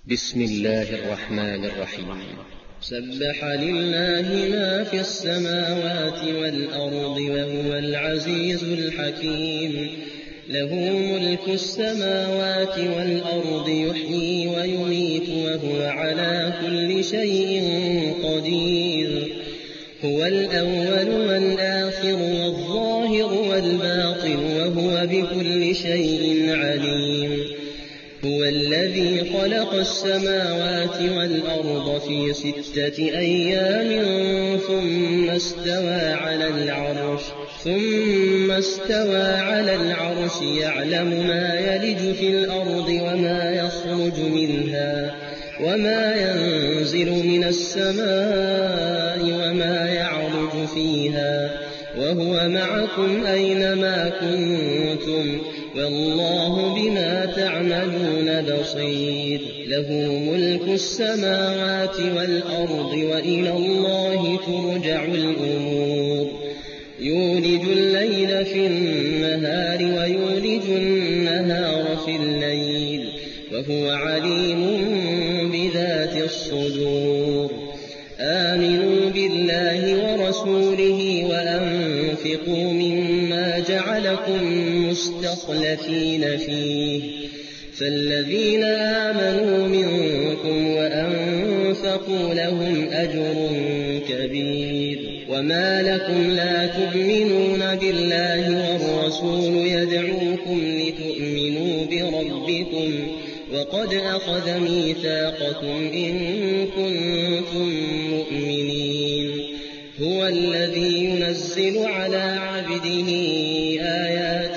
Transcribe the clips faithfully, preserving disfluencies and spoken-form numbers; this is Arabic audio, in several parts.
بسم الله الرحمن الرحيم. سبح لله ما في السماوات والأرض وهو العزيز الحكيم. له ملك السماوات والأرض يحيي ويميت وهو على كل شيء قدير. هو الأول والآخر والظاهر والباطن وهو بكل شيء عليم. هو الذي خلق السماوات والأرض في ستة أيام ثم استوى على العرش ثم استوى على العرش يعلم ما يلج في الأرض وما يخرج منها وما ينزل من السماء وما يعرج فيها وهو معكم أينما كنتم والله بما تعملون بصير. له ملك السماوات والأرض وإلى الله ترجع الأمور. يولج الليل في النهار ويولج النهار في الليل وهو عليم بذات الصدور. آمنوا بالله ورسوله وأنفقوا مما جعلكم مستخلفين فيه فالذين آمنوا منكم وأنفقوا لهم أجر كبير. وما لكم لا تؤمنون بالله والرسول يدعوكم لتؤمنوا بربكم وقد أخذ ميثاقكم إن كنتم مؤمنين. هو الذي ينزل على عبده آيات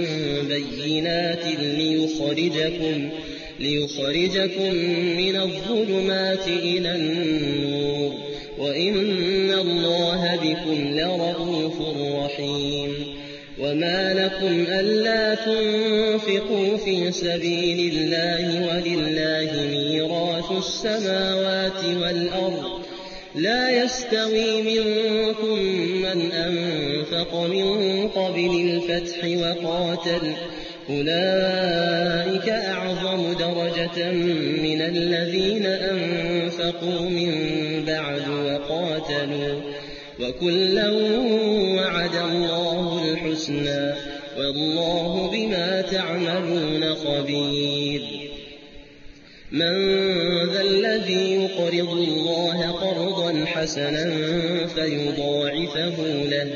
بينات ليخرجكم, ليخرجكم من الظلمات إلى النور وإن الله بكم لرءوف رحيم. وما لكم ألا تنفقوا في سبيل الله ولله ميراث السماوات والأرض لا يستوي منكم من أنفق من قبل الفتح وقاتل أولئك أعظم درجة من الذين أنفقوا من بعد وقاتلوا وكلا وعد الله الحسنى والله بما تعملون خبير. من ذا الذي يقرض الله قرضا حسنا فيضاعفه له,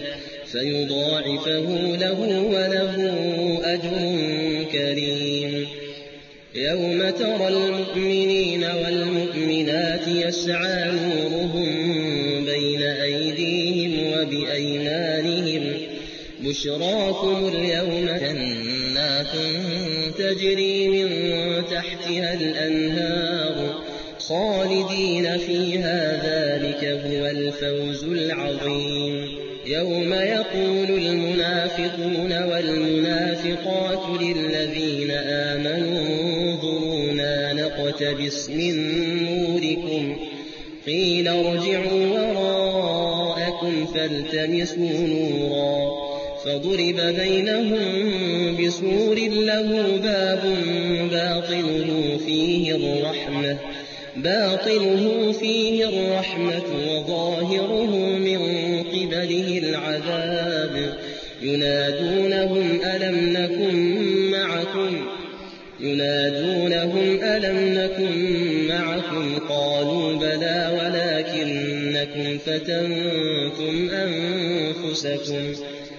فيضاعفه له وله أجر كريم. يوم ترى المؤمنين والمؤمنات يسعى نورهم بين أيديهم وبأيمانهم بشراكم اليوم جنات تجري من تحتها الأنهار خالدين فيها ذلك هو الفوز العظيم. يوم يقول المنافقون والمنافقات للذين آمنوا انظرونا نقتبس من نوركم قيل ارجعوا وراءكم فالتمسوا نورا فضرب بينهم بسور له باب باطنه فيه الرحمة باطنه فيه الرحمة وظاهره من قبله العذاب. ينادونهم ألم نكن معكم ينادونهم ألم نكن معكم قالوا بلى ولكنكم فتنتم أنفسكم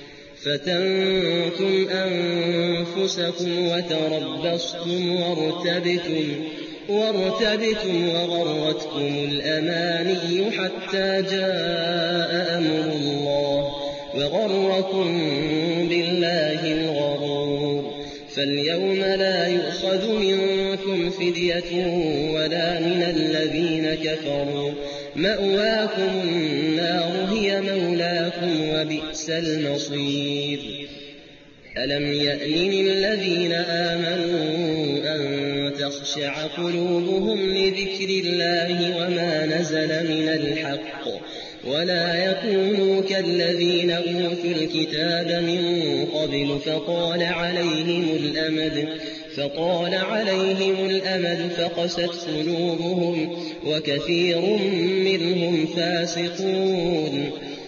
فتنتم أنفسكم وتربصتم وارتبتم وارتبتم وغرتكم الأماني حتى جاء أمر الله وغركم بالله الغرور. فاليوم لا يؤخذ منكم فدية ولا من الذين كفروا مأواكم النار هي مولاكم وبئس المصير. ألم يأن الذين آمنوا أن تخشع قلوبهم لذكر الله وما نزل من الحق ولا يكونوا كالذين أوتوا الكتاب من قبل فطال عليهم الأمد فطال عليهم الأمد فقست قلوبهم وكثير منهم فاسقون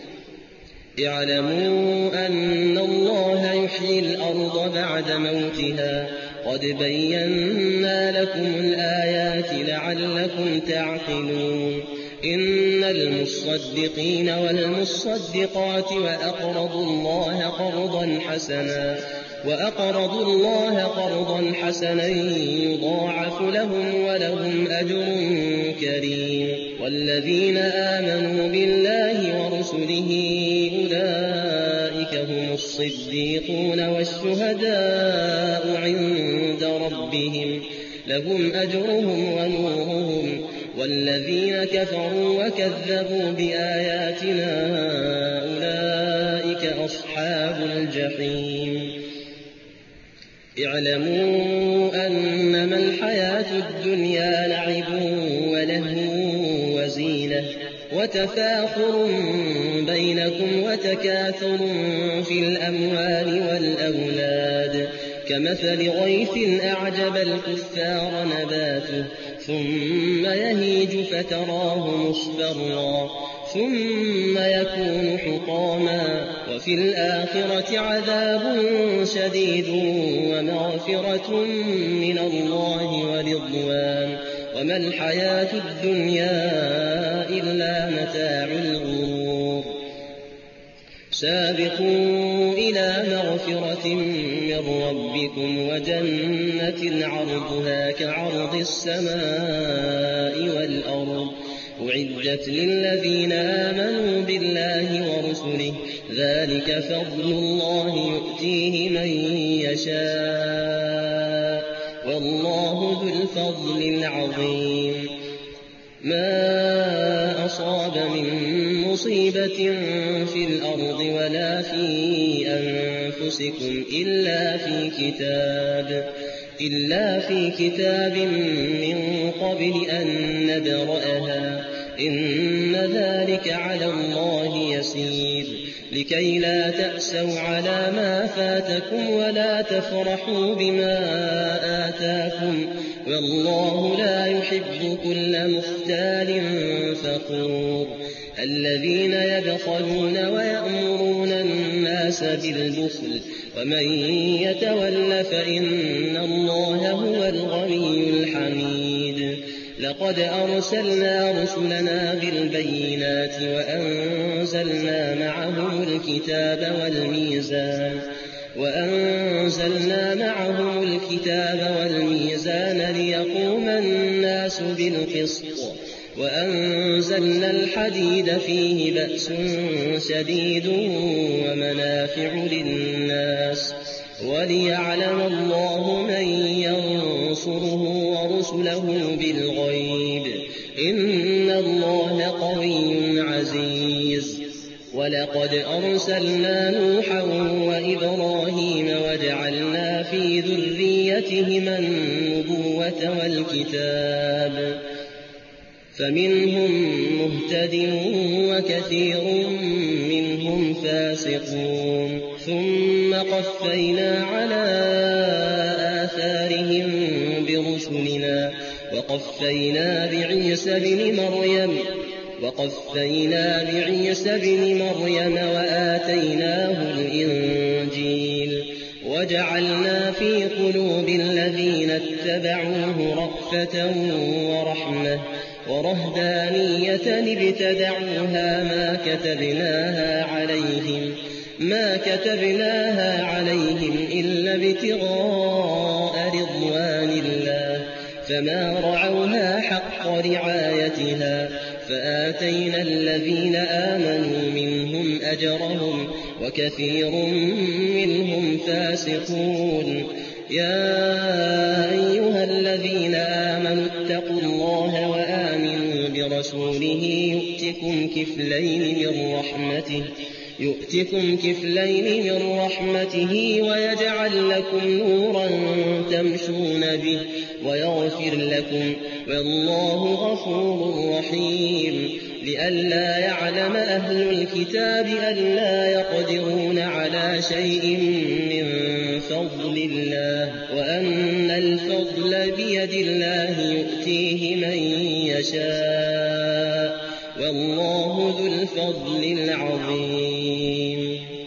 اعلموا أن الله يحيي الأرض بعد موتها قد بينا لكم الآيات لعلكم تعقلون إن المصدقين والمصدقات وأقرضوا الله قرضا حسنا وأقرضوا الله قرضا حسنا يضاعف لهم ولهم أجر كريم والذين آمنوا بالله ورسله أولئك هم الصديقون والشهداء عند ربهم لهم أجرهم ونورهم والذين كفروا وكذبوا بآياتنا أولئك أصحاب الجحيم اعلموا أنما الحياة الدنيا لعب ولهو وزينة وتفاخر بينكم وتكاثر في الأموال والأولاد كمثل غيث أعجب الكفار نباته ثم يهيج فتراه مصفرا ثم يكون حطاما وفي الآخرة عذاب شديد ومغفرة من الله ورضوان وما الحياة الدنيا إلا متاع الغرور سابقوا إلى مغفرة من ربكم وجنة عرضها كعرض السماء والأرض أعدت للذين آمنوا بالله ورسله ذلك فضل الله يؤتيه من يشاء والله ذو الفضل العظيم ما أصاب من مصيبة في الأرض ولا في أنفسكم إلا في كتاب إلا في كتاب من قبل أن نبرأها إن ذلك على الله يسير لكي لا تأسوا على ما فاتكم ولا تفرحوا بما آتاكم والله لا يحب كل مختال فخور الذين يبخلون ويأمرون الناس بالبخل ومن يتول فإن الله هو الغني الحميد لقد أرسلنا رسلنا بالبينات وأنزلنا معهم الكتاب والميزان وأنزلنا معهم الكتاب والميزان ليقوم الناس بالقسط وأنزلنا الحديد فيه بأس شديد ومنافع للناس وليعلم الله من ينصره ورسله بالغيب إن الله قوي عزيز ولقد أرسلنا نوحا وإبراهيم وجعلنا في ذريتهما النبوة والكتاب فمنهم مهتد وكثير منهم فاسقون ثم قفينا على آثارهم برسلنا وقفينا بعيسى بن مريم وقفينا بعيسى بن مريم وآتيناه الإنجيل وجعلنا في قلوب الذين اتبعوه رأفة ورحمة ورهبانية ابتدعوها ما كتبناها عليهم ما كتبناها عليهم إلا ابتغاء رضوان الله فما رعوها حق رعايتها فآتينا الذين آمنوا منهم أجرهم وكثير منهم فاسقون يا أيها الذين آمنوا اتقوا الله وآمنوا برسوله يؤتكم كفلين من رحمته يؤتكم كفلين من رحمته ويجعل لكم نورا تمشون به ويغفر لكم والله غفور رحيم لئلا يعلم أهل الكتاب ألا يقدرون على شيء من فضل الله وأن الفضل بيد الله يؤتيه من يشاء والله ذو الفضل العظيم